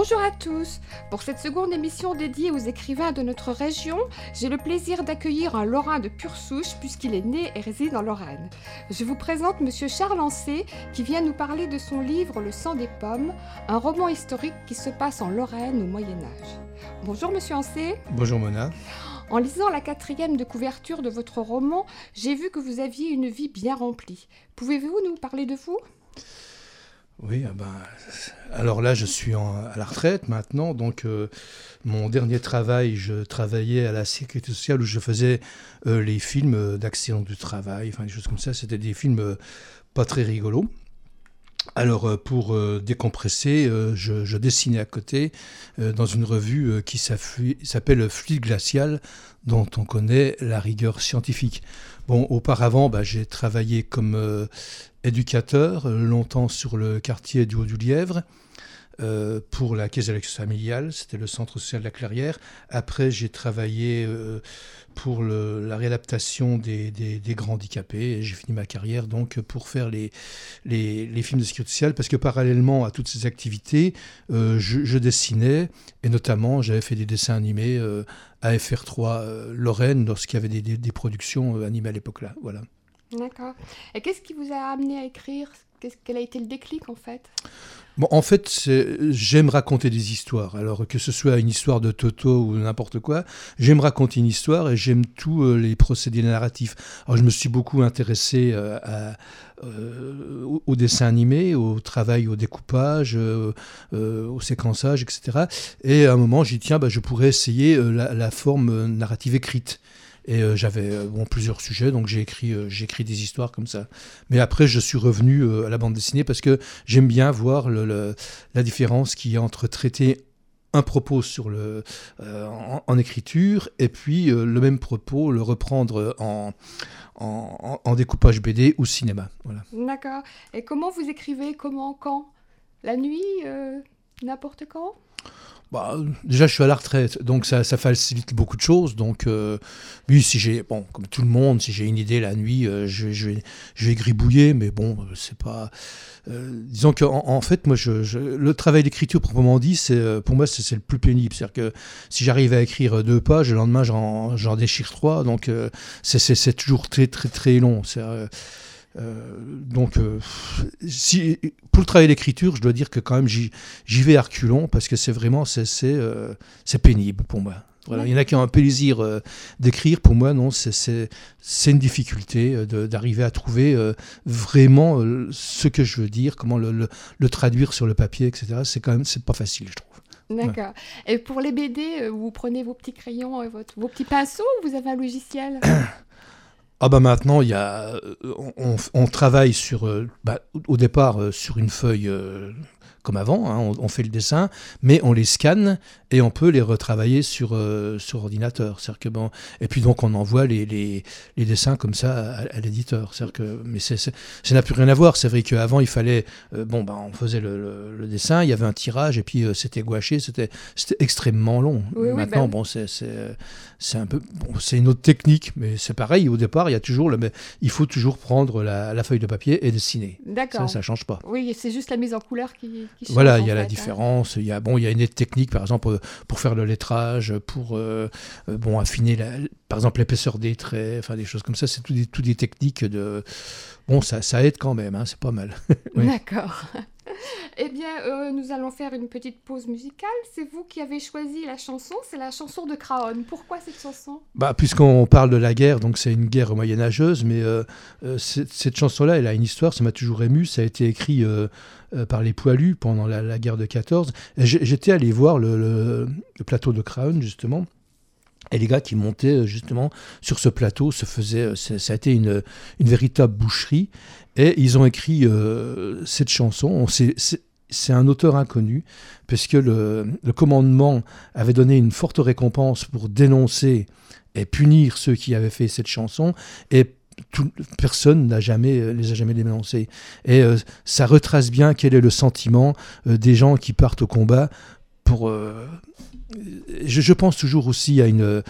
Bonjour à tous. Pour cette seconde émission dédiée aux écrivains de notre région, j'ai le plaisir d'accueillir un Lorrain de pure souche puisqu'il est né et réside en Lorraine. Je vous présente Monsieur Charles Ancé qui vient nous parler de son livre Le sang des pommes, un roman historique qui se passe en Lorraine au Moyen-Âge. Bonjour Monsieur Ancé. Bonjour Mona. En lisant la 4e de couverture de votre roman, j'ai vu que vous aviez une vie bien remplie. Pouvez-vous nous parler de vous ? Oui, alors là, je suis à la retraite maintenant. Donc, mon dernier travail, je travaillais à la Sécurité sociale où je faisais les films d'accident du travail, enfin des choses comme ça. C'était des films pas très rigolos. Alors, pour décompresser, je dessinais à côté dans une revue qui s'appelle Fluide glacial, dont on connaît la rigueur scientifique. Bon, auparavant, j'ai travaillé comme éducateur longtemps sur le quartier du Haut-du-Lièvre pour la caisse d'allocation familiale, c'était le centre social de la Clairière. Après, j'ai travaillé pour la réadaptation des grands handicapés et j'ai fini ma carrière donc pour faire les films de sécurité sociale parce que parallèlement à toutes ces activités, je dessinais et notamment j'avais fait des dessins animés à FR3 Lorraine lorsqu'il y avait des productions animées à l'époque-là. Voilà. D'accord. Et qu'est-ce qui vous a amené à écrire ? Quel a été le déclic en fait ? Bon, en fait, j'aime raconter des histoires. Alors que ce soit une histoire de Toto ou n'importe quoi, j'aime raconter une histoire et j'aime tous les procédés narratifs. Alors je me suis beaucoup intéressé au dessin animé, au travail au découpage, au séquençage, etc. Et à un moment, j'ai dit tiens, je pourrais essayer la forme narrative écrite. Et j'avais plusieurs sujets, donc j'ai écrit des histoires comme ça. Mais après, je suis revenu à la bande dessinée parce que j'aime bien voir la différence qu'il y a entre traiter un propos en écriture et puis le même propos, le reprendre en découpage BD ou cinéma. Voilà. D'accord. Et comment vous écrivez ? Comment ? Quand ? La nuit ? N'importe quand ? Déjà, je suis à la retraite, donc ça facilite beaucoup de choses. Donc, oui, comme tout le monde, si j'ai une idée la nuit, je vais gribouiller, mais bon, c'est pas. Disons qu'en fait, moi, le travail d'écriture proprement dit, pour moi, c'est le plus pénible. C'est-à-dire que si j'arrive à écrire 2 pages, le lendemain, j'en déchire 3, donc c'est toujours très, très, très long. Pour le travail d'écriture, je dois dire que quand même j'y vais à reculons parce que c'est vraiment c'est pénible pour moi. Voilà. Il y en a qui ont un plaisir d'écrire. Pour moi, non, c'est une difficulté d'arriver à trouver vraiment ce que je veux dire, comment le traduire sur le papier, etc. C'est pas facile, je trouve. D'accord. Ouais. Et pour les BD, vous prenez vos petits crayons et vos petits pinceaux ou vous avez un logiciel ? Maintenant, on travaille au départ sur une feuille comme avant, hein, on fait le dessin, mais on les scanne et on peut les retravailler sur ordinateur. C'est-à-dire que et puis donc on envoie les dessins comme ça à l'éditeur. C'est-à-dire que, mais ça n'a plus rien à voir. C'est vrai qu'avant il fallait, on faisait le dessin, il y avait un tirage et puis c'était gouaché, c'était extrêmement long. Oui, maintenant, c'est un peu, c'est une autre technique, mais c'est pareil. Au départ, il faut toujours prendre la feuille de papier et dessiner. D'accord. Ça change pas. Oui, c'est juste la mise en couleur qui change. Voilà, il y a la différence. Il y a une aide technique, par exemple, pour faire le lettrage, pour affiner, par exemple, l'épaisseur des traits, enfin des choses comme ça. C'est tout des techniques de. Bon, ça aide quand même, hein, c'est pas mal. Oui. D'accord. Eh bien, nous allons faire une petite pause musicale. C'est vous qui avez choisi la chanson, c'est la chanson de Craonne. Pourquoi cette chanson ? Puisqu'on parle de la guerre, donc c'est une guerre moyenâgeuse, mais cette chanson-là, elle a une histoire, ça m'a toujours ému. Ça a été écrit par les poilus pendant la guerre de 14. Et j'étais allé voir le plateau de Craonne, justement. Et les gars qui montaient justement sur ce plateau ça a été une véritable boucherie. Et ils ont écrit cette chanson. C'est un auteur inconnu, puisque le commandement avait donné une forte récompense pour dénoncer et punir ceux qui avaient fait cette chanson. Et personne les a jamais dénoncés. Et ça retrace bien quel est le sentiment des gens qui partent au combat pour... Je pense toujours aussi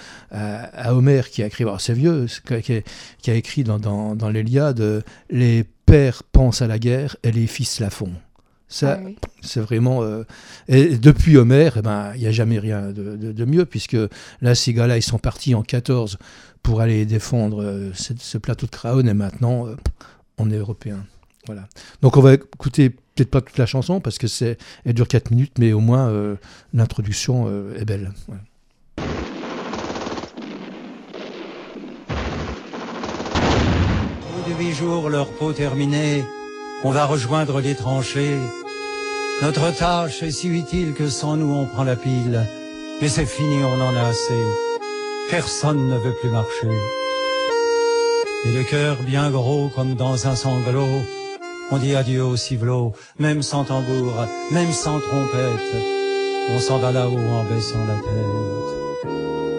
à Homère qui a écrit, c'est vieux, qui a écrit dans l'Iliade, les pères pensent à la guerre et les fils la font. Ça, oui. c'est vraiment... Et depuis Homère, eh ben, il n'y a jamais rien de mieux, puisque là, ces gars-là, ils sont partis en 14 pour aller défendre ce plateau de Craonne, et maintenant, on est européens. Voilà. Donc on va écouter peut-être pas toute la chanson, parce que elle dure 4 minutes, mais au moins l'introduction est belle. Voilà. Au bout de 8 jours, leur peau terminée, on va rejoindre les tranchées. Notre tâche est si utile que sans nous on prend la pile. Mais c'est fini, on en a assez. Personne ne veut plus marcher. Et le cœur bien gros comme dans un sanglot, on dit adieu au civelot, même sans tambour, même sans trompette. On s'en va là-haut en baissant la tête.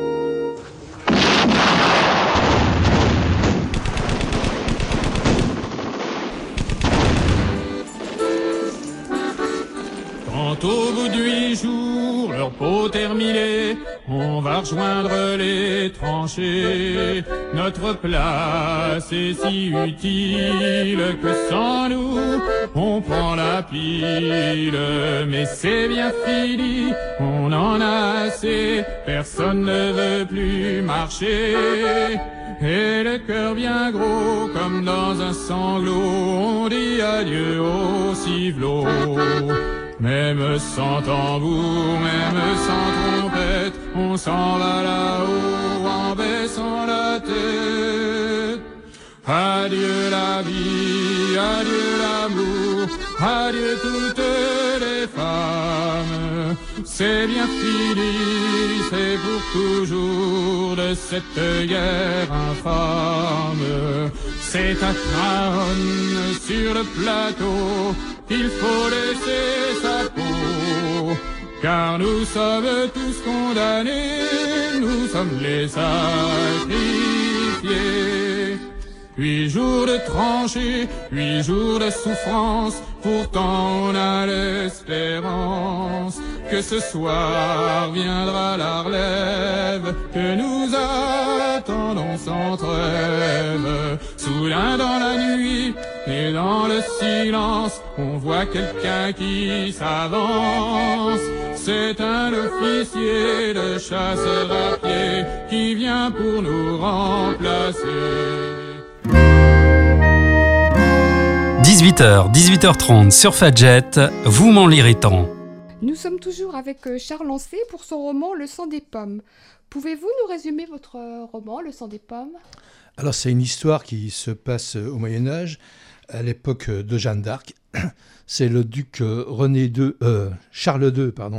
Quand au bout de 8 jours, leur peau terminée, on va rejoindre les tranchées. Notre place est si utile que sans nous, on prend la pile. Mais c'est bien fini, on en a assez, personne ne veut plus marcher. Et le cœur bien gros comme dans un sanglot, on dit adieu au civelot. Même sans tambour, même sans trompette, on s'en va là-haut en baissant la tête. Adieu la vie, adieu l'amour, adieu toutes les femmes. C'est bien fini, c'est pour toujours de cette guerre infâme. C'est à Craonne sur le plateau qu'il faut laisser sa peau, car nous sommes tous condamnés, nous sommes les sacrifiés. 8 jours de tranchées, 8 jours de souffrance, pourtant on a l'espérance que ce soir viendra la relève, que nous attendons sans trêve. Soudain dans la nuit et dans le silence, on voit quelqu'un qui s'avance. C'est un officier de chasseurs à pied qui vient pour nous remplacer. 18h, 18h30 sur Fadjet, vous m'en lirez tant. Nous sommes toujours avec Charles Lancé pour son roman Le sang des pommes. Pouvez-vous nous résumer votre roman Le sang des pommes ? Alors c'est une histoire qui se passe au Moyen-Âge, à l'époque de Jeanne d'Arc. C'est le duc Charles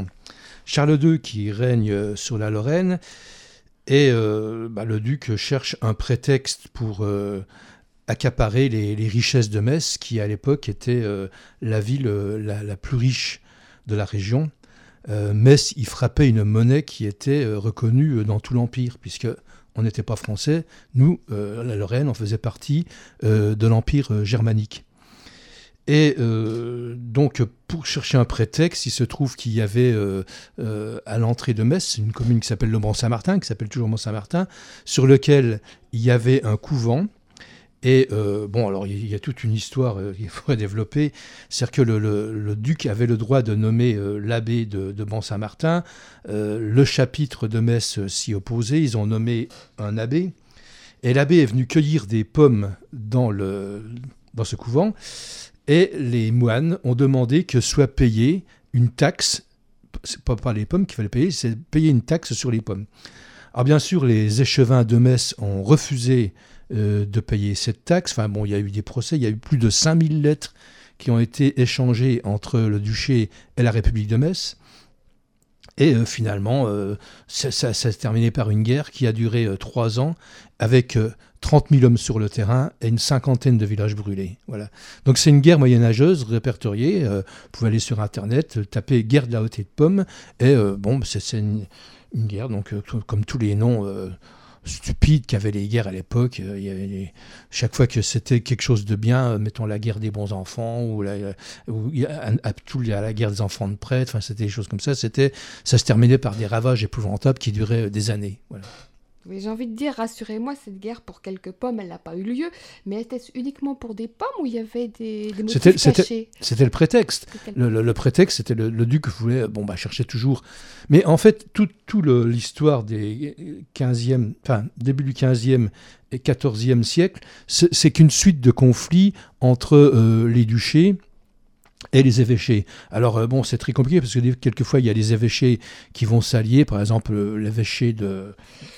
II qui règne sur la Lorraine. Et le duc cherche un prétexte pour accaparer les richesses de Metz, qui à l'époque était la ville la plus riche de la région. Metz y frappait une monnaie qui était reconnue dans tout l'Empire, puisque on n'était pas français. Nous, la Lorraine, on faisait partie de l'Empire germanique. Et donc, pour chercher un prétexte, il se trouve qu'il y avait à l'entrée de Metz une commune qui s'appelle le Mont-Saint-Martin, qui s'appelle toujours Mont-Saint-Martin, sur lequel il y avait un couvent. Et alors il y a toute une histoire qu'il faudrait développer. C'est-à-dire que le duc avait le droit de nommer l'abbé de Mont-Saint-Martin. Le chapitre de Metz s'y opposait. Ils ont nommé un abbé. Et l'abbé est venu cueillir des pommes dans ce couvent. Et les moines ont demandé que soit payée une taxe. C'est pas les pommes qu'il fallait payer, c'est payer une taxe sur les pommes. Alors bien sûr, les échevins de Metz ont refusé de payer cette taxe. Enfin bon, il y a eu des procès, il y a eu plus de 5000 lettres qui ont été échangées entre le duché et la République de Metz. Et finalement, ça s'est terminé par une guerre qui a duré 3 ans, avec 30 000 hommes sur le terrain et une 50aine de villages brûlés. Voilà. Donc c'est une guerre moyenâgeuse répertoriée. Vous pouvez aller sur Internet, taper « guerre de la Hautée de Pomme » et c'est une guerre, donc comme tous les noms stupides qu'avaient les guerres à l'époque. Chaque fois que c'était quelque chose de bien, mettons la guerre des bons enfants, ou il y a la guerre des enfants de prêtres, enfin, c'était des choses comme ça. Ça se terminait par des ravages épouvantables qui duraient des années. Voilà. Oui, j'ai envie de dire, rassurez-moi, cette guerre pour quelques pommes, elle n'a pas eu lieu, mais était-ce uniquement pour des pommes ou il y avait des motifs cachés? C'était le prétexte. Le prétexte, c'était le duc voulait, chercher toujours. Mais en fait, l'histoire des 15e, enfin, début du 15e et 14e siècle, c'est qu'une suite de conflits entre les duchés et les évêchés. Alors c'est très compliqué parce que quelquefois il y a des évêchés qui vont s'allier. Par exemple, l'évêché de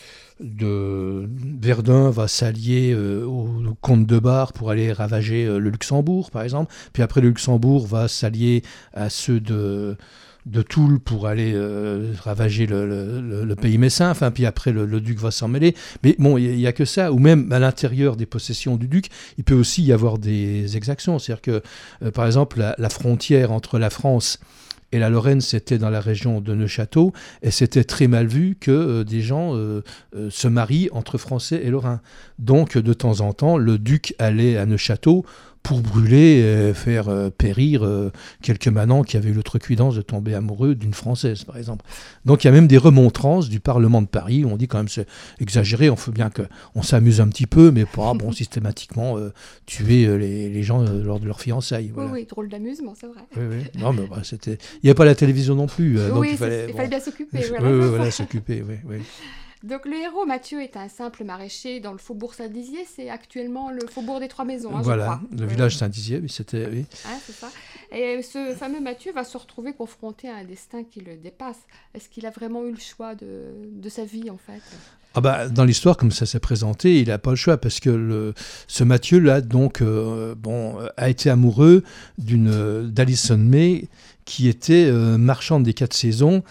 Verdun va s'allier au comte de Bar pour aller ravager le Luxembourg, par exemple. Puis après, le Luxembourg va s'allier à ceux de Toul pour aller ravager le pays messin. Enfin, puis après, le duc va s'en mêler. Mais bon, il n'y a que ça. Ou même à l'intérieur des possessions du duc, il peut aussi y avoir des exactions. C'est-à-dire que, par exemple, la frontière entre la France et la Lorraine, c'était dans la région de Neufchâteau, et c'était très mal vu que des gens se marient entre Français et Lorrains. Donc, de temps en temps, le duc allait à Neufchâteau pour brûler, faire périr quelques manants qui avaient eu l'outrecuidance de tomber amoureux d'une Française, par exemple. Donc il y a même des remontrances du Parlement de Paris où on dit quand même c'est exagéré, on fait bien qu'on s'amuse un petit peu, mais pas systématiquement tuer les gens lors de leurs fiançailles. Voilà. Oui, drôle d'amusement, c'est vrai. Oui. Non, mais c'était... Il n'y a pas la télévision non plus. Donc il fallait bien s'occuper. Voilà, s'occuper, oui. Donc le héros Mathieu est un simple maraîcher dans le faubourg Saint-Dizier, c'est actuellement le faubourg des Trois Maisons, je crois. Le village Saint-Dizier, c'était... Oui. Ah, c'est ça. Et ce fameux Mathieu va se retrouver confronté à un destin qui le dépasse. Est-ce qu'il a vraiment eu le choix de sa vie, en fait ? Dans l'histoire, comme ça s'est présenté, il n'a pas le choix, parce que ce Mathieu-là, donc, a été amoureux d'Alison May, qui était marchande des 4 saisons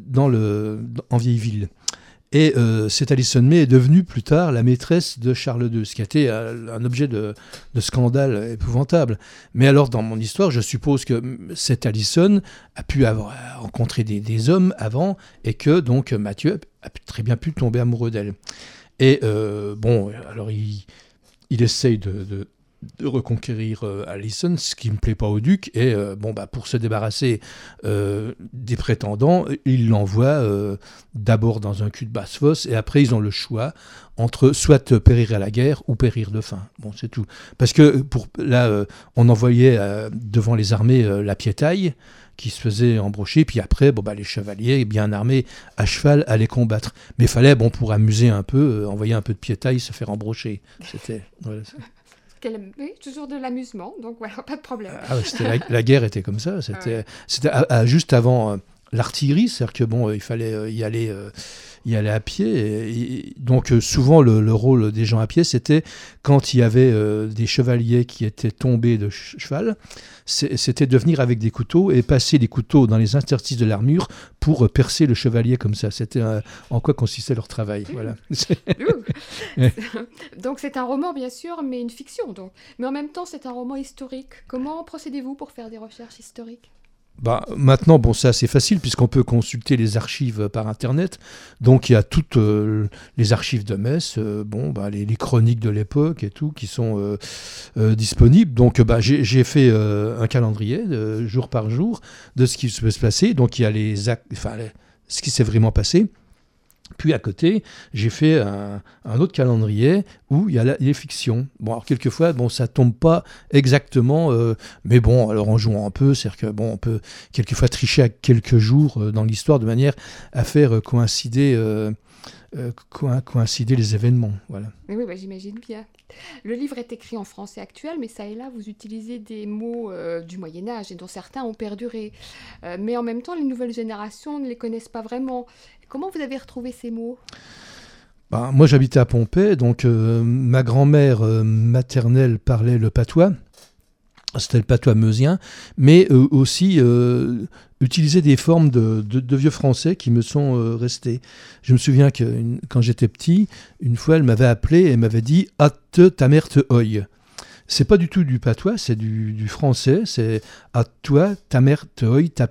en vieille ville. Et cette Alison May est devenue plus tard la maîtresse de Charles II, ce qui a été un objet de scandale épouvantable. Mais alors, dans mon histoire, je suppose que cette Alison a pu avoir rencontré des hommes avant, et que donc Mathieu a très bien pu tomber amoureux d'elle. Et alors il essaye de reconquérir Alison, ce qui ne plaît pas au duc, et pour se débarrasser des prétendants, il l'envoie d'abord dans un cul de basse-fosse, et après ils ont le choix entre soit périr à la guerre ou périr de faim. Bon, c'est tout. Parce que on envoyait devant les armées la piétaille, qui se faisait embrocher, puis après, les chevaliers bien armés à cheval allaient combattre. Mais il fallait, pour amuser un peu, envoyer un peu de piétaille, se faire embrocher. C'était... Voilà, oui, toujours de l'amusement, donc voilà, pas de problème. La guerre était comme ça, c'était juste avant l'artillerie, c'est-à-dire que il fallait y aller à pied, et donc souvent le rôle des gens à pied, c'était quand il y avait des chevaliers qui étaient tombés de cheval, c'était de venir avec des couteaux et passer les couteaux dans les interstices de l'armure pour percer le chevalier comme ça. C'était en quoi consistait leur travail. Voilà. Donc c'est un roman bien sûr, mais une fiction donc. Mais en même temps c'est un roman historique. Comment procédez-vous pour faire des recherches historiques ? Maintenant, c'est assez facile puisqu'on peut consulter les archives par Internet. Donc, il y a toutes les archives de Metz, les chroniques de l'époque et tout qui sont disponibles. Donc, j'ai fait un calendrier jour par jour de ce qui peut se passer. Donc, il y a ce qui s'est vraiment passé. Puis à côté, j'ai fait un autre calendrier où il y a les fictions. Alors quelquefois, ça tombe pas exactement, mais alors en jouant un peu, c'est-à-dire que on peut quelquefois tricher à quelques jours dans l'histoire de manière à faire coïncider les événements. Voilà. Oui, j'imagine bien. Le livre est écrit en français actuel, mais ça et là, vous utilisez des mots du Moyen-Âge et dont certains ont perduré. Mais en même temps, les nouvelles générations ne les connaissent pas vraiment. Comment vous avez retrouvé ces mots ? Moi, j'habitais à Pompey, donc ma grand-mère maternelle parlait le patois. C'était le patois meusien, mais aussi utiliser des formes de vieux français qui me sont restés. Je me souviens que quand j'étais petit, une fois, elle m'avait appelé et m'avait dit « Atte ta mère te oye ». C'est pas du tout du patois, c'est du français, c'est « À toi, ta mère te oye t'appelle ».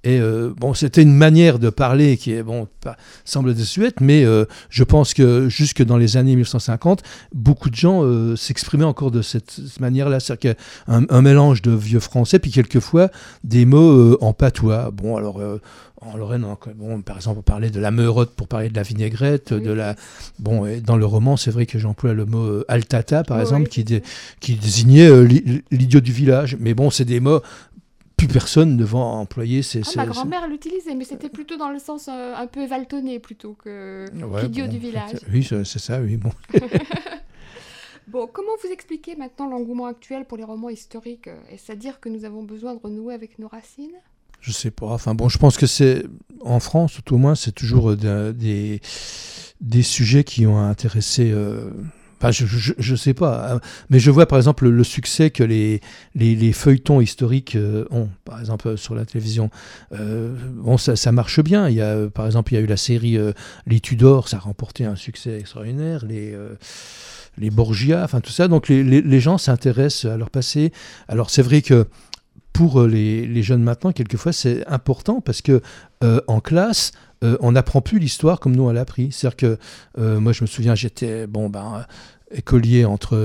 Et bon, c'était une manière de parler qui est, bon, semble désuète, mais je pense que jusque dans les années 1950, beaucoup de gens s'exprimaient encore de cette manière-là. C'est-à-dire qu'il y a un mélange de vieux français, puis quelquefois des mots en patois. Bon, alors... en Lorraine, bon, par exemple, on parlait de la meurotte pour parler de la vinaigrette, Oui. Bon, et dans le roman, c'est vrai que j'emploie le mot altata, par Oui, exemple, oui. qui désignait l'idiot du village. Mais bon, c'est des mots, plus personne ne va employer Ma grand-mère l'utilisait, mais c'était plutôt dans le sens un peu évaltonné plutôt que l'idiot du village. Oui, c'est ça, oui. Bon. Bon, comment vous expliquez maintenant l'engouement actuel pour les romans historiques? Est-ce à dire que nous avons besoin de renouer avec nos racines? Je sais pas. Enfin bon, je pense que c'est en France, tout au moins, c'est toujours des sujets qui ont intéressé. Enfin, je sais pas, mais je vois par exemple le succès que les feuilletons historiques ont, par exemple sur la télévision. Bon, ça marche bien. Par exemple, il y a eu la série Les Tudors, ça a remporté un succès extraordinaire. Les Borgia, enfin tout ça. Donc les gens s'intéressent à leur passé. Alors c'est vrai que pour les jeunes maintenant, quelquefois, c'est important parce que en classe, on n'apprend plus l'histoire comme nous on l'a appris. C'est-à-dire que moi, je me souviens, j'étais écolier entre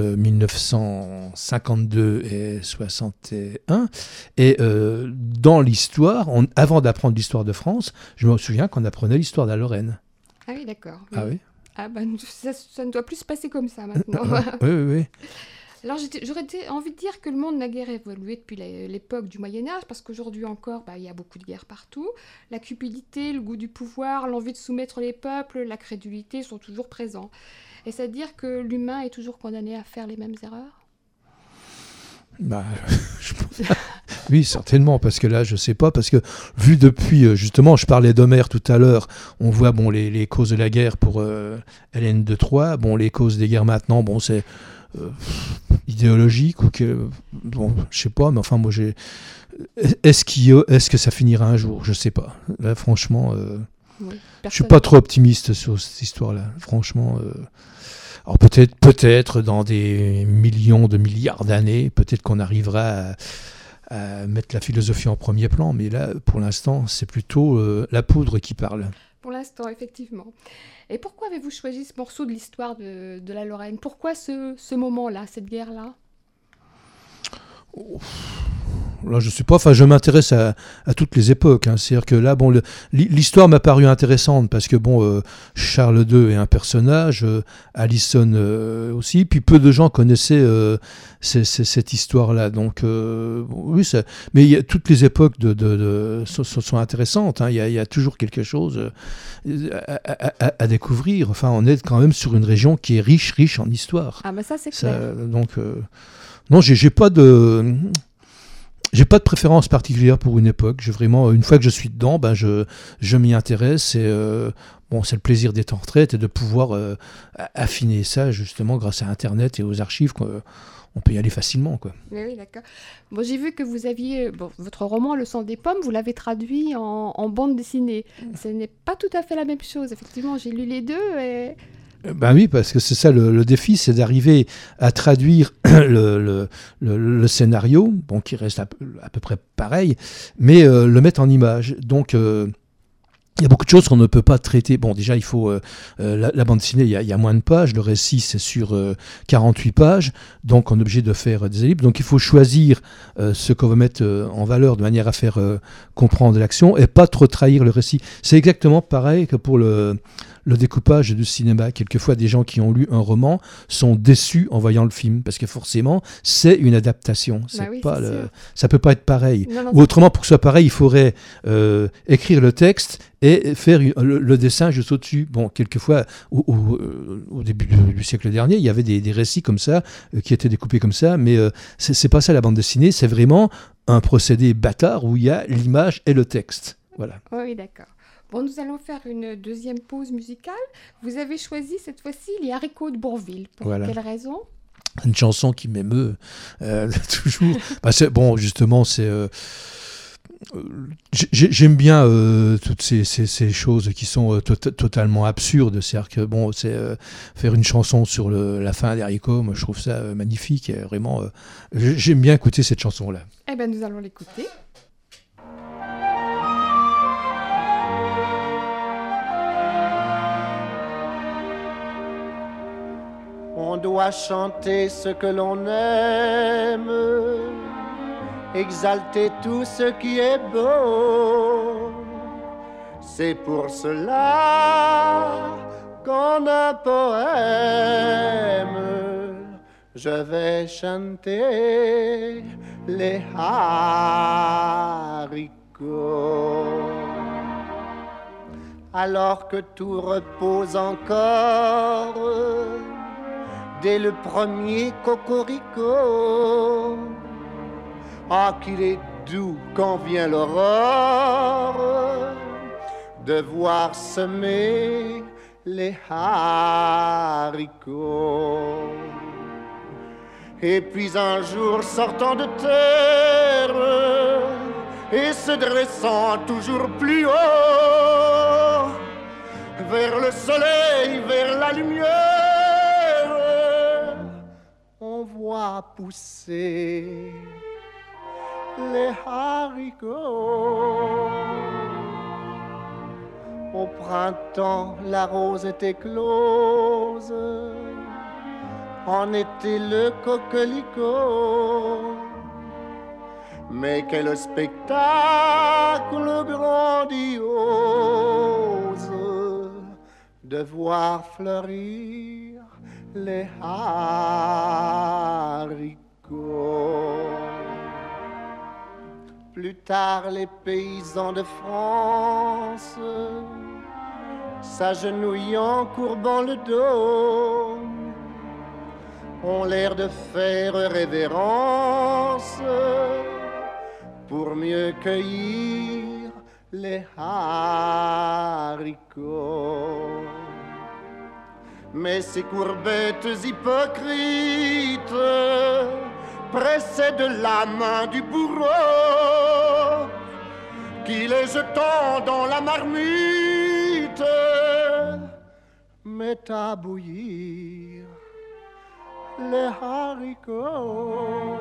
1952 et 61. Et dans l'histoire, avant d'apprendre l'histoire de France, je me souviens qu'on apprenait l'histoire de la Lorraine. Ah oui, d'accord. Ah oui. Ah ben, ça ne doit plus se passer comme ça maintenant. Oui. Alors j'aurais envie de dire que le monde n'a guère évolué depuis l'époque du Moyen-Âge, parce qu'aujourd'hui encore, il y a beaucoup de guerres partout. La cupidité, le goût du pouvoir, l'envie de soumettre les peuples, la crédulité sont toujours présents. Est-ce à dire que l'humain est toujours condamné à faire les mêmes erreurs? Oui, certainement, parce que là, je sais pas, parce que vu depuis, justement, je parlais d'Homère tout à l'heure, on voit les causes de la guerre pour Hélène de Troie, les causes des guerres maintenant, c'est idéologique ou que je sais pas, mais enfin moi est-ce que ça finira un jour, je sais pas. Là franchement je suis pas trop optimiste sur cette histoire-là, franchement. Alors peut-être dans des millions de milliards d'années, peut-être qu'on arrivera à mettre la philosophie en premier plan, mais là pour l'instant c'est plutôt la poudre qui parle. Pour l'instant, effectivement. Et pourquoi avez-vous choisi ce morceau de l'histoire de la Lorraine? Pourquoi ce moment-là, cette guerre-là? Là, je sais pas. Enfin, je m'intéresse à toutes les époques. C'est-à-dire que là, l'histoire m'a paru intéressante parce que Charles II est un personnage, Alison aussi. Puis peu de gens connaissaient cette histoire-là. Donc oui, mais toutes les époques sont intéressantes. Il y a toujours quelque chose à découvrir. Enfin, on est quand même sur une région qui est riche en histoire. Ah, mais ça, c'est clair. Donc, non, j'ai pas de préférence particulière pour une époque. Vraiment, une fois que je suis dedans, je m'y intéresse. Et c'est le plaisir d'être en retraite et de pouvoir affiner ça justement grâce à Internet et aux archives. On peut y aller facilement, quoi. Oui, d'accord. Bon, j'ai vu que vous aviez votre roman Le sang des pommes, vous l'avez traduit en bande dessinée. Ce n'est pas tout à fait la même chose. Effectivement, j'ai lu les deux et... Ben oui, parce que c'est ça le défi, c'est d'arriver à traduire le scénario, qui reste à peu près pareil, mais le mettre en image. Donc, il y a beaucoup de choses qu'on ne peut pas traiter. Bon, déjà, il faut... la bande dessinée, il y a moins de pages. Le récit, c'est sur 48 pages. Donc, on est obligé de faire des ellipses. Donc, il faut choisir ce qu'on va mettre en valeur de manière à faire comprendre l'action et pas trop trahir le récit. C'est exactement pareil que pour le découpage du cinéma. Quelquefois, des gens qui ont lu un roman sont déçus en voyant le film, parce que forcément, c'est une adaptation. Ça peut pas être pareil. Non, ou autrement, pour que ce soit pareil, il faudrait écrire le texte et faire le dessin juste au-dessus. Bon, quelquefois, au début du siècle dernier, il y avait des récits comme ça, qui étaient découpés comme ça, mais c'est pas ça la bande dessinée, c'est vraiment un procédé bâtard où il y a l'image et le texte. Voilà. Oui, d'accord. Bon, nous allons faire une deuxième pause musicale. Vous avez choisi cette fois-ci les haricots de Bourvil. Pour quelle raison? Une chanson qui m'émeut toujours. Justement, j'aime bien toutes ces choses qui sont totalement absurdes. C'est-à-dire que faire une chanson sur la fin des haricots, moi je trouve ça magnifique. Et vraiment, j'aime bien écouter cette chanson-là. Eh bien, nous allons l'écouter. On doit chanter ce que l'on aime, exalter tout ce qui est beau. C'est pour cela qu'en un poème, je vais chanter les haricots. Alors que tout repose encore, dès le premier cocorico, ah qu'il est doux quand vient l'aurore, de voir semer les haricots. Et puis un jour sortant de terre et se dressant toujours plus haut, vers le soleil, vers la lumière, on voit pousser les haricots. Au printemps, la rose était close, en été le coquelicot. Mais quel spectacle grandiose de voir fleurir les haricots. Plus tard, les paysans de France, s'agenouillant, courbant le dos, ont l'air de faire révérence pour mieux cueillir les haricots. Mais ces courbettes hypocrites pressaient de la main du bourreau qui, les jetant dans la marmite, met à bouillir les haricots.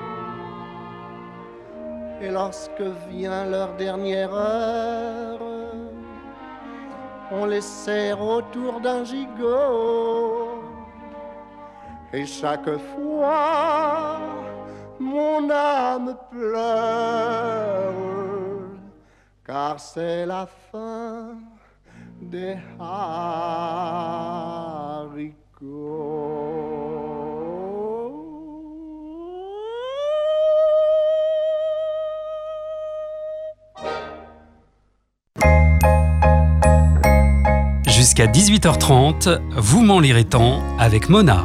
Et lorsque vient leur dernière heure, on les serre autour d'un gigot. Et chaque fois, mon âme pleure, car c'est la fin des haricots. Jusqu'à 18h30, vous m'en lirez tant avec Mona.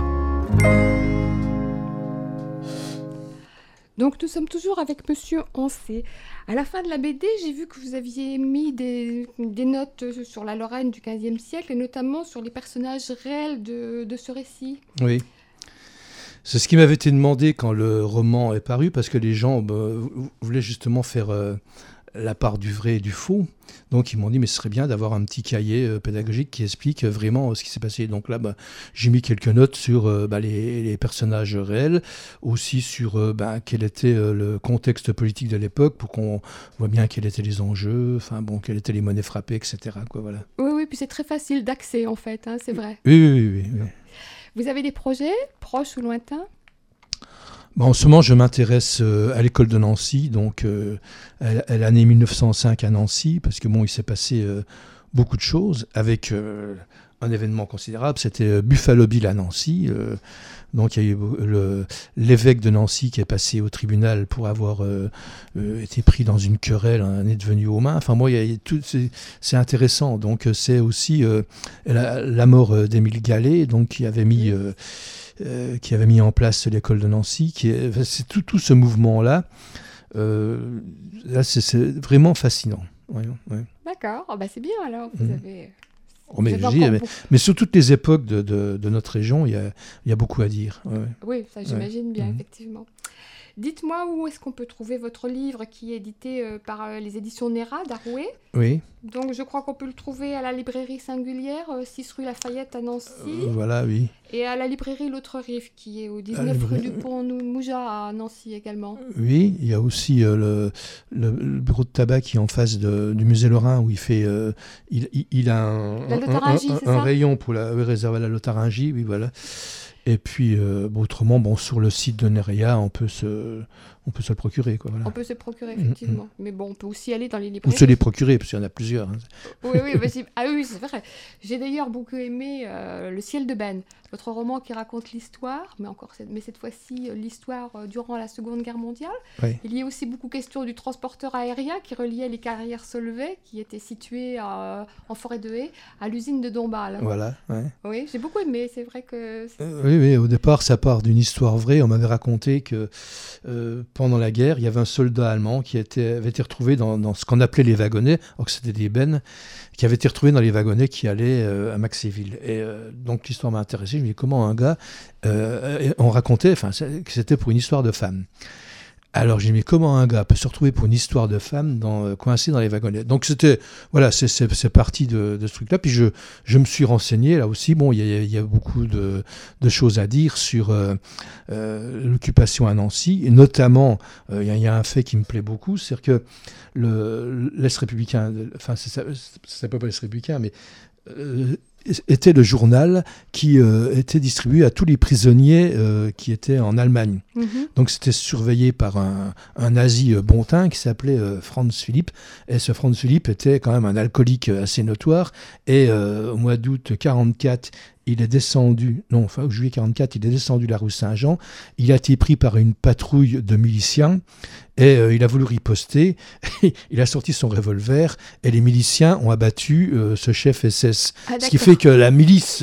Donc nous sommes toujours avec Monsieur Ancet. À la fin de la BD, j'ai vu que vous aviez mis des notes sur la Lorraine du XVe siècle, et notamment sur les personnages réels de ce récit. Oui. C'est ce qui m'avait été demandé quand le roman est paru, parce que les gens voulaient justement faire la part du vrai et du faux. Donc ils m'ont dit, mais ce serait bien d'avoir un petit cahier pédagogique qui explique vraiment ce qui s'est passé. Donc là, j'ai mis quelques notes sur les personnages réels, aussi sur quel était le contexte politique de l'époque, pour qu'on voit bien quels étaient les enjeux, quelles étaient les monnaies frappées, etc. Voilà. Oui, puis c'est très facile d'accès en fait, c'est vrai. Oui. Vous avez des projets, proches ou lointains ? En ce moment, je m'intéresse à l'école de Nancy, donc à l'année 1905 à Nancy, parce que il s'est passé beaucoup de choses, avec un événement considérable, c'était Buffalo Bill à Nancy. Donc il y a eu l'évêque de Nancy qui est passé au tribunal pour avoir été pris dans une querelle, est devenu aux mains. C'est intéressant. Donc c'est aussi la mort d'Émile Gallet, donc qui avait mis en place l'école de Nancy. C'est tout ce mouvement-là. Là, c'est vraiment fascinant. Ouais. D'accord, c'est bien alors. Vous avez... mais sur toutes les époques de notre région, il y a beaucoup à dire. Ouais. Oui, ça j'imagine bien, effectivement. Dites-moi où est-ce qu'on peut trouver votre livre qui est édité par les éditions Nérad à Rouet. Oui. Donc je crois qu'on peut le trouver à la librairie Singulière, 6 rue Lafayette à Nancy. Voilà, oui. Et à la librairie L'Autre Rive qui est au 19 rue du Pont-Mouja à Nancy également. Oui, il y a aussi le bureau de tabac qui est en face du musée Lorrain où il fait... il a un rayon pour réservé à la Lotharingie, oui, voilà. Et puis, autrement, sur le site de Nerea, on peut se le procurer. Quoi, voilà. On peut se procurer, effectivement. Mais bon, on peut aussi aller dans les librairies. Ou se les procurer, parce qu'il y en a plusieurs. Hein. Oui, oui, c'est vrai. J'ai d'ailleurs beaucoup aimé Le ciel de Ben, votre roman qui raconte l'histoire, mais cette fois-ci, l'histoire durant la Seconde Guerre mondiale. Oui. Il y a aussi beaucoup question du transporteur aérien qui reliait les carrières Solvay, qui était situé en forêt de Haye, à l'usine de Dombasle. Voilà, ouais. Oui, j'ai beaucoup aimé, c'est vrai que... Oui, au départ, ça part d'une histoire vraie. On m'avait raconté que pendant la guerre, il y avait un soldat allemand qui avait été retrouvé dans ce qu'on appelait les wagonnets, alors que c'était des bennes, qui avait été retrouvé dans les wagonnets qui allaient à Maxéville. Et donc l'histoire m'a intéressé. Je me dis comment un gars, on racontait que c'était pour une histoire de femme. Alors j'ai dit, mais comment un gars peut se retrouver pour une histoire de femme coincé dans les wagonnets? Donc c'est parti de ce truc-là. Puis je me suis renseigné, là aussi, il y a beaucoup de choses à dire sur l'occupation à Nancy. Et notamment, il y a un fait qui me plaît beaucoup, c'est que l'Est républicain, ça s'appelle pas l'Est républicain, mais... était le journal qui était distribué à tous les prisonniers qui étaient en Allemagne. Donc c'était surveillé par un nazi bontin qui s'appelait Franz Philipp. Et ce Franz Philipp était quand même un alcoolique assez notoire. Et au mois d'août 1944, il est descendu, au juillet 1944, il est descendu la rue Saint-Jean. Il a été pris par une patrouille de miliciens et il a voulu riposter. Il a sorti son revolver et les miliciens ont abattu ce chef SS. Ce qui fait que la milice,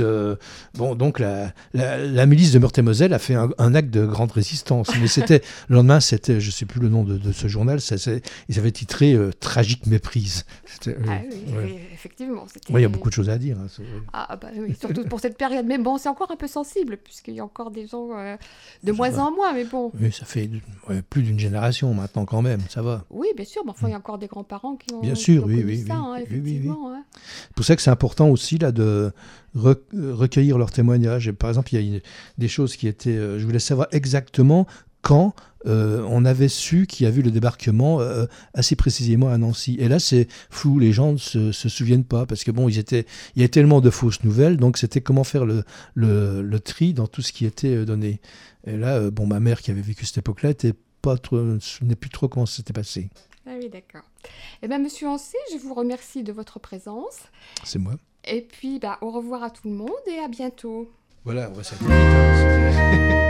la milice de Meurthe-et-Moselle a fait un acte de grande résistance. Mais le lendemain, je ne sais plus le nom de ce journal, ils avaient titré Tragique méprise. Oui, effectivement. Il y a beaucoup de choses à dire. Hein, oui, surtout pour cette période. Mais bon, c'est encore un peu sensible, puisqu'il y a encore des gens de moins en moins, mais bon. Oui, ça fait plus d'une génération maintenant quand même, ça va. Oui, bien sûr, mais enfin, il y a encore des grands-parents qui ont bien sûr, connu ça, effectivement. Oui. C'est pour ça que c'est important aussi là, de recueillir leurs témoignages. Et, par exemple, il y a des choses qui étaient... je voulais savoir exactement quand on avait su qu'il y avait eu le débarquement assez précisément à Nancy. Et là, c'est flou, les gens ne se souviennent pas, parce que il y a tellement de fausses nouvelles, donc c'était comment faire le tri dans tout ce qui était donné. Et là, ma mère qui avait vécu cette époque-là ne souvenait plus trop comment ça s'était passé. Ah oui, d'accord. Eh bien, Monsieur Ancé, je vous remercie de votre présence. C'est moi. Et puis, au revoir à tout le monde et à bientôt. Voilà, on va s'arrêter vite.